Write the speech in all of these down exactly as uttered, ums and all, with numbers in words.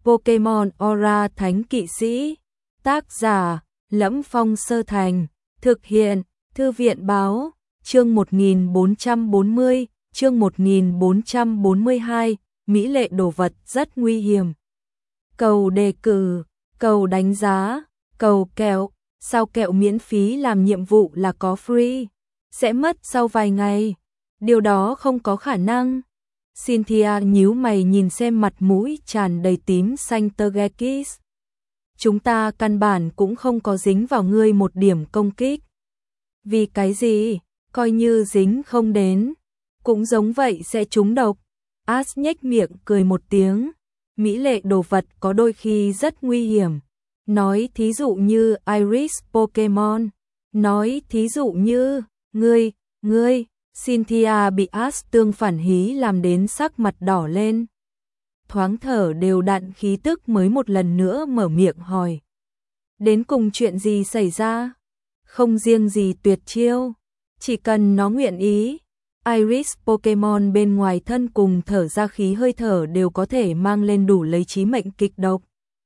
Pokemon Aura Thánh Kỵ Sĩ. Tác giả: Lẫm Phong Sơ Thành. Thực hiện: Thư viện báo. Chương một nghìn bốn trăm bốn mươi, chương một nghìn bốn trăm bốn mươi hai, mỹ lệ đồ vật rất nguy hiểm. Cầu đề cử, cầu đánh giá, cầu kẹo, sao kẹo miễn phí làm nhiệm vụ là có free, sẽ mất sau vài ngày. Điều đó không có khả năng. Cynthia nhíu mày nhìn xem mặt mũi tràn đầy tím xanh Togekiss. Chúng ta căn bản cũng không có dính vào ngươi một điểm công kích. Vì cái gì? Coi như dính không đến, cũng giống vậy sẽ trúng độc. Ash nhếch miệng cười một tiếng. Mỹ lệ đồ vật có đôi khi rất nguy hiểm. Nói thí dụ như Iris Pokemon. Nói thí dụ như, ngươi, ngươi. Cynthia bị Ash tương phản hí làm đến sắc mặt đỏ lên. Thoáng thở đều đặn khí tức mới một lần nữa mở miệng hỏi. Đến cùng chuyện gì xảy ra? Không riêng gì tuyệt chiêu, chỉ cần nó nguyện ý. Iris Pokemon bên ngoài thân cùng thở ra khí hơi thở đều có thể mang lên đủ lấy chí mệnh kịch độc.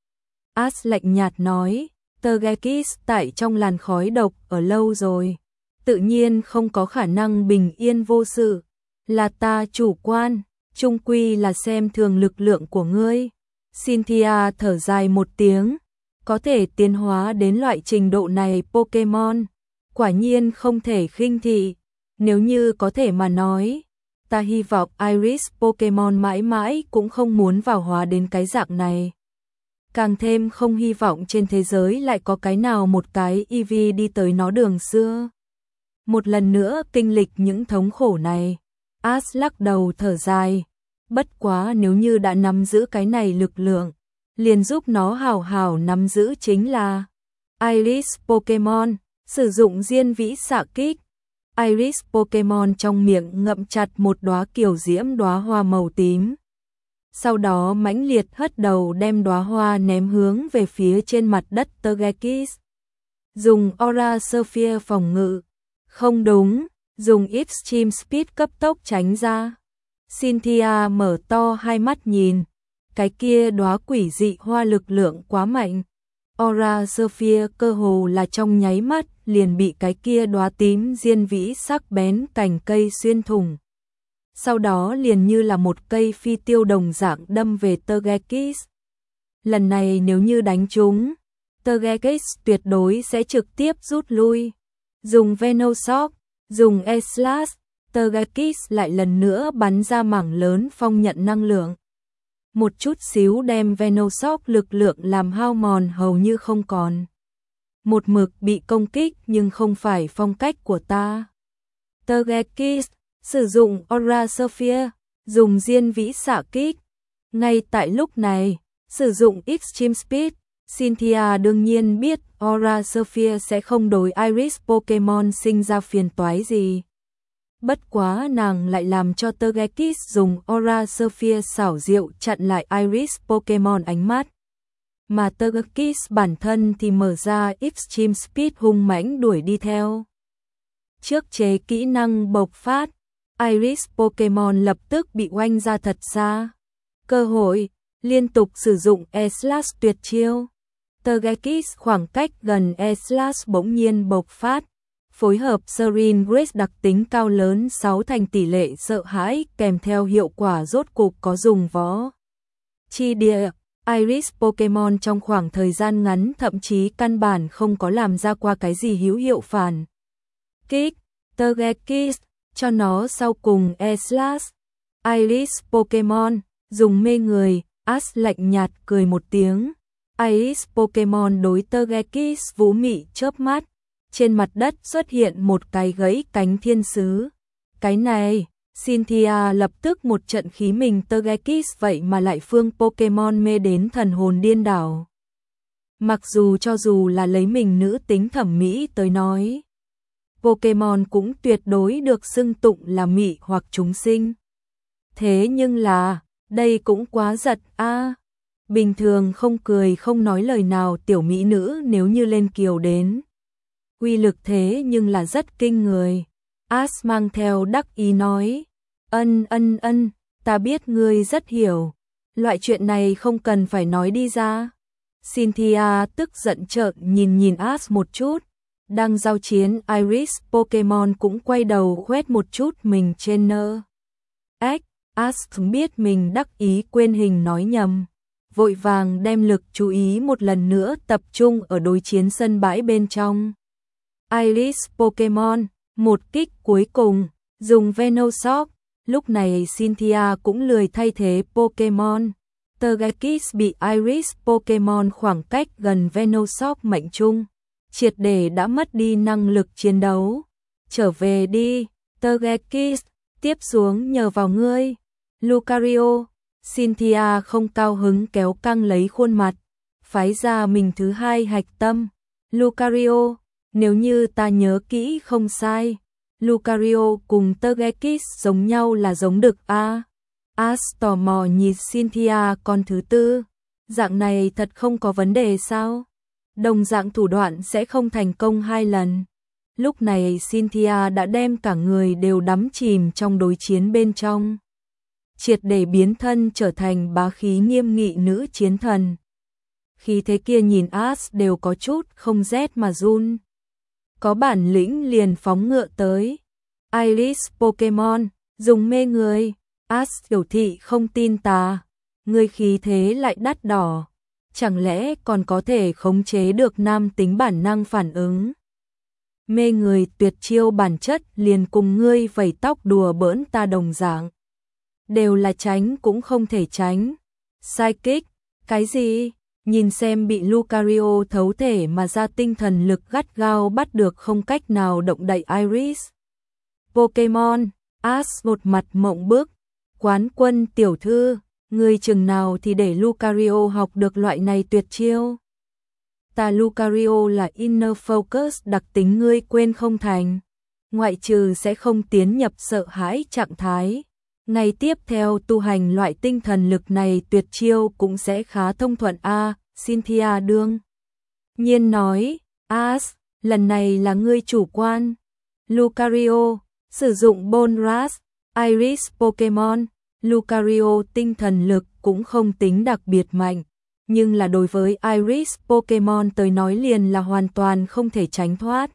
Ash lạnh nhạt nói, Togekiss tại trong làn khói độc ở lâu rồi, tự nhiên không có khả năng bình yên vô sự. Là ta chủ quan, chung quy là xem thường lực lượng của ngươi. Cynthia thở dài một tiếng, có thể tiến hóa đến loại trình độ này Pokemon, quả nhiên không thể khinh thị. Nếu như có thể mà nói, ta hy vọng Iris Pokemon mãi mãi cũng không muốn vào hóa đến cái dạng này. Càng thêm không hy vọng trên thế giới lại có cái nào một cái Eevee đi tới nó đường xưa. Một lần nữa kinh lịch những thống khổ này. Ash lắc đầu thở dài. Bất quá nếu như đã nắm giữ cái này lực lượng, liền giúp nó hào hào nắm giữ chính là Iris Pokemon, sử dụng diên vĩ xạ kích. Iris Pokemon trong miệng ngậm chặt một đóa kiều diễm đóa hoa màu tím. Sau đó mãnh liệt hất đầu đem đóa hoa ném hướng về phía trên mặt đất Togekiss. Dùng Aura Sphere phòng ngự. Không đúng, dùng Extreme Speed cấp tốc tránh ra. Cynthia mở to hai mắt nhìn. Cái kia đóa quỷ dị hoa lực lượng quá mạnh. Aura Sphere cơ hồ là trong nháy mắt liền bị cái kia đóa tím diên vĩ sắc bén cành cây xuyên thủng. Sau đó liền như là một cây phi tiêu đồng dạng đâm về Togekiss. Lần này nếu như đánh trúng, Togekiss tuyệt đối sẽ trực tiếp rút lui. Dùng Venoshock, dùng E-Slash, Togekiss lại lần nữa bắn ra mảng lớn phong nhận năng lượng. Một chút xíu đem Venoshock lực lượng làm hao mòn hầu như không còn. Một mực bị công kích nhưng không phải phong cách của ta. Togekiss sử dụng Aura Sphere, dùng diên vĩ xạ kích. Ngay tại lúc này, sử dụng Extreme Speed, Cynthia đương nhiên biết Aura Sphere sẽ không đối Iris Pokemon sinh ra phiền toái gì. Bất quá nàng lại làm cho Togekiss dùng Aura Sphere xảo diệu chặn lại Iris Pokemon ánh mắt. Mà Togekiss bản thân thì mở ra Extreme Speed hung mãnh đuổi đi theo. Trước chế kỹ năng bộc phát, Iris Pokemon lập tức bị oanh ra thật xa. Cơ hội, liên tục sử dụng E-Slash tuyệt chiêu. Togekiss khoảng cách gần E-Slash bỗng nhiên bộc phát. Phối hợp Serene Grace đặc tính cao lớn sáu thành tỷ lệ sợ hãi kèm theo hiệu quả rốt cục có dùng võ. Chi địa, Iris Pokemon trong khoảng thời gian ngắn thậm chí căn bản không có làm ra qua cái gì hữu hiệu phản kích. Togekiss cho nó sau cùng E-Slash. Iris Pokemon dùng mê người. Ash lạnh nhạt cười một tiếng. Iris Pokemon đối Togekiss vũ mị chớp mắt. Trên mặt đất xuất hiện một cái gãy cánh thiên sứ. Cái này, Cynthia lập tức một trận khí mình Togekiss vậy mà lại phương Pokemon mê đến thần hồn điên đảo. Mặc dù cho dù là lấy mình nữ tính thẩm mỹ tới nói, Pokemon cũng tuyệt đối được xưng tụng là mị hoặc chúng sinh. Thế nhưng là, đây cũng quá giật a. À. Bình thường không cười không nói lời nào tiểu mỹ nữ nếu như lên kiều đến. Uy lực thế nhưng là rất kinh người. Ash mang theo đắc ý nói. Ân ân ân, ta biết ngươi rất hiểu. Loại chuyện này không cần phải nói đi ra. Cynthia tức giận trợn nhìn nhìn Ash một chút. Đang giao chiến Iris Pokemon cũng quay đầu khoét một chút mình trên nơ. Ếch, Ash biết mình đắc ý quên hình nói nhầm. Vội vàng đem lực chú ý một lần nữa tập trung ở đối chiến sân bãi bên trong. Iris Pokemon, một kích cuối cùng, dùng Venoshock. Lúc này Cynthia cũng lười thay thế Pokemon. Togekiss bị Iris Pokemon khoảng cách gần Venoshock mệnh trung, triệt để đã mất đi năng lực chiến đấu. Trở về đi, Togekiss, tiếp xuống nhờ vào ngươi. Lucario, Cynthia không cao hứng kéo căng lấy khuôn mặt, phái ra mình thứ hai hạch tâm. Lucario, nếu như ta nhớ kỹ không sai, Lucario cùng Togekiss giống nhau là giống đực a. Ash tò mò nhìn Cynthia con thứ tư, dạng này thật không có vấn đề sao? Đồng dạng thủ đoạn sẽ không thành công hai lần. Lúc này Cynthia đã đem cả người đều đắm chìm trong đối chiến bên trong, triệt để biến thân trở thành bá khí nghiêm nghị nữ chiến thần. Khí thế kia nhìn Ash đều có chút không rét mà run. Có bản lĩnh liền phóng ngựa tới. Iris Pokemon, dùng mê người. Ash biểu thị không tin ta. Người khí thế lại đắt đỏ. Chẳng lẽ còn có thể khống chế được nam tính bản năng phản ứng? Mê người tuyệt chiêu bản chất liền cùng ngươi vẩy tóc đùa bỡn ta đồng dạng. Đều là tránh cũng không thể tránh. Psychic, cái gì? Nhìn xem bị Lucario thấu thể mà ra tinh thần lực gắt gao bắt được không cách nào động đậy Iris Pokemon. Ash một mặt mộng bức. Quán quân tiểu thư, người chừng nào thì để Lucario học được loại này tuyệt chiêu? Ta Lucario là Inner Focus đặc tính ngươi quên không thành. Ngoại trừ sẽ không tiến nhập sợ hãi trạng thái. Ngày tiếp theo tu hành loại tinh thần lực này tuyệt chiêu cũng sẽ khá thông thuận a. Cynthia đương nhiên nói, Ash, lần này là ngươi chủ quan. Lucario, sử dụng Bone Rush, Iris Pokemon. Lucario tinh thần lực cũng không tính đặc biệt mạnh, nhưng là đối với Iris Pokemon tới nói liền là hoàn toàn không thể tránh thoát.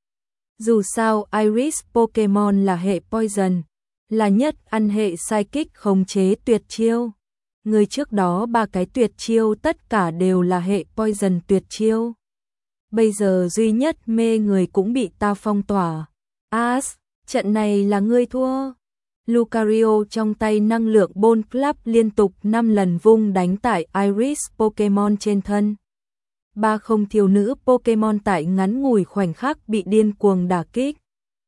Dù sao Iris Pokemon là hệ Poison, là nhất ăn hệ Psychic khống chế tuyệt chiêu. Người trước đó ba cái tuyệt chiêu tất cả đều là hệ Poison tuyệt chiêu. Bây giờ duy nhất mê người cũng bị ta phong tỏa. Ash, trận này là ngươi thua. Lucario trong tay năng lượng Bone Club liên tục năm lần vung đánh tại Iris Pokemon trên thân. Ba không thiếu nữ Pokemon tại ngắn ngủi khoảnh khắc bị điên cuồng đả kích.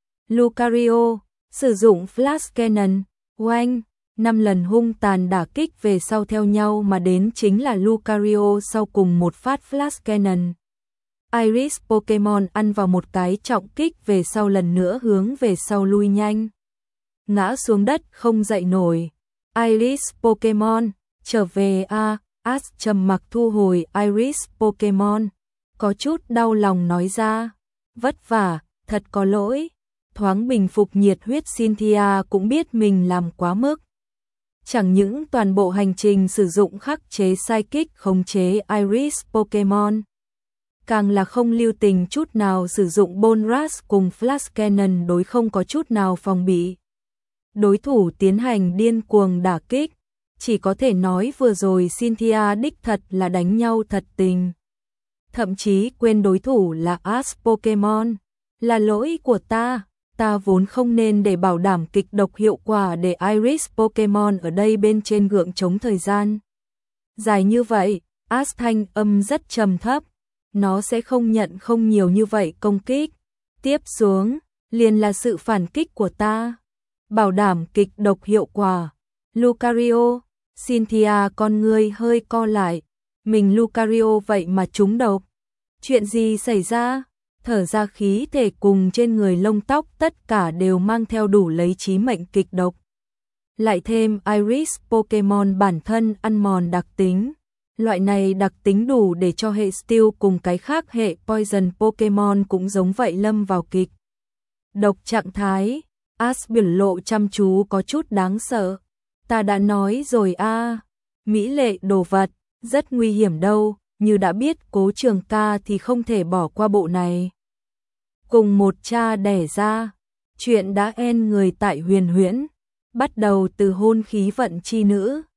Lucario sử dụng Flash Cannon, oanh, năm lần hung tàn đả kích về sau theo nhau mà đến chính là Lucario sau cùng một phát Flash Cannon. Iris Pokemon ăn vào một cái trọng kích về sau lần nữa hướng về sau lui nhanh. Ngã xuống đất không dậy nổi. Iris Pokemon, trở về a. À, Ash trầm mặc thu hồi Iris Pokemon, có chút đau lòng nói ra. Vất vả, thật có lỗi. Thoáng bình phục nhiệt huyết Cynthia cũng biết mình làm quá mức. Chẳng những toàn bộ hành trình sử dụng khắc chế Psychic khống chế Iris Pokemon, càng là không lưu tình chút nào sử dụng Bone Rush cùng Flash Cannon đối không có chút nào phòng bị. Đối thủ tiến hành điên cuồng đả kích, chỉ có thể nói vừa rồi Cynthia đích thật là đánh nhau thật tình. Thậm chí quên đối thủ là Ash Pokemon, là lỗi của ta, ta vốn không nên để bảo đảm kịch độc hiệu quả để Iris Pokemon ở đây bên trên gượng chống thời gian dài như vậy. Ash thanh âm rất trầm thấp, nó sẽ không nhận không nhiều như vậy công kích. Tiếp xuống, liền là sự phản kích của ta. Bảo đảm kịch độc hiệu quả. Lucario, Cynthia con ngươi hơi co lại. Mình Lucario vậy mà trúng độc. Chuyện gì xảy ra? Thở ra khí thể cùng trên người lông tóc tất cả đều mang theo đủ lấy chí mệnh kịch độc. Lại thêm Iris Pokemon bản thân ăn mòn đặc tính. Loại này đặc tính đủ để cho hệ Steel cùng cái khác hệ Poison Pokemon cũng giống vậy lâm vào kịch độc trạng thái. Ash biểu lộ chăm chú có chút đáng sợ. Ta đã nói rồi a, mỹ lệ đồ vật, rất nguy hiểm đâu, như đã biết Cố Trường Ca thì không thể bỏ qua bộ này. Cùng một cha đẻ ra, chuyện đã en người tại Huyền Huyễn, bắt đầu từ hôn khí vận chi nữ,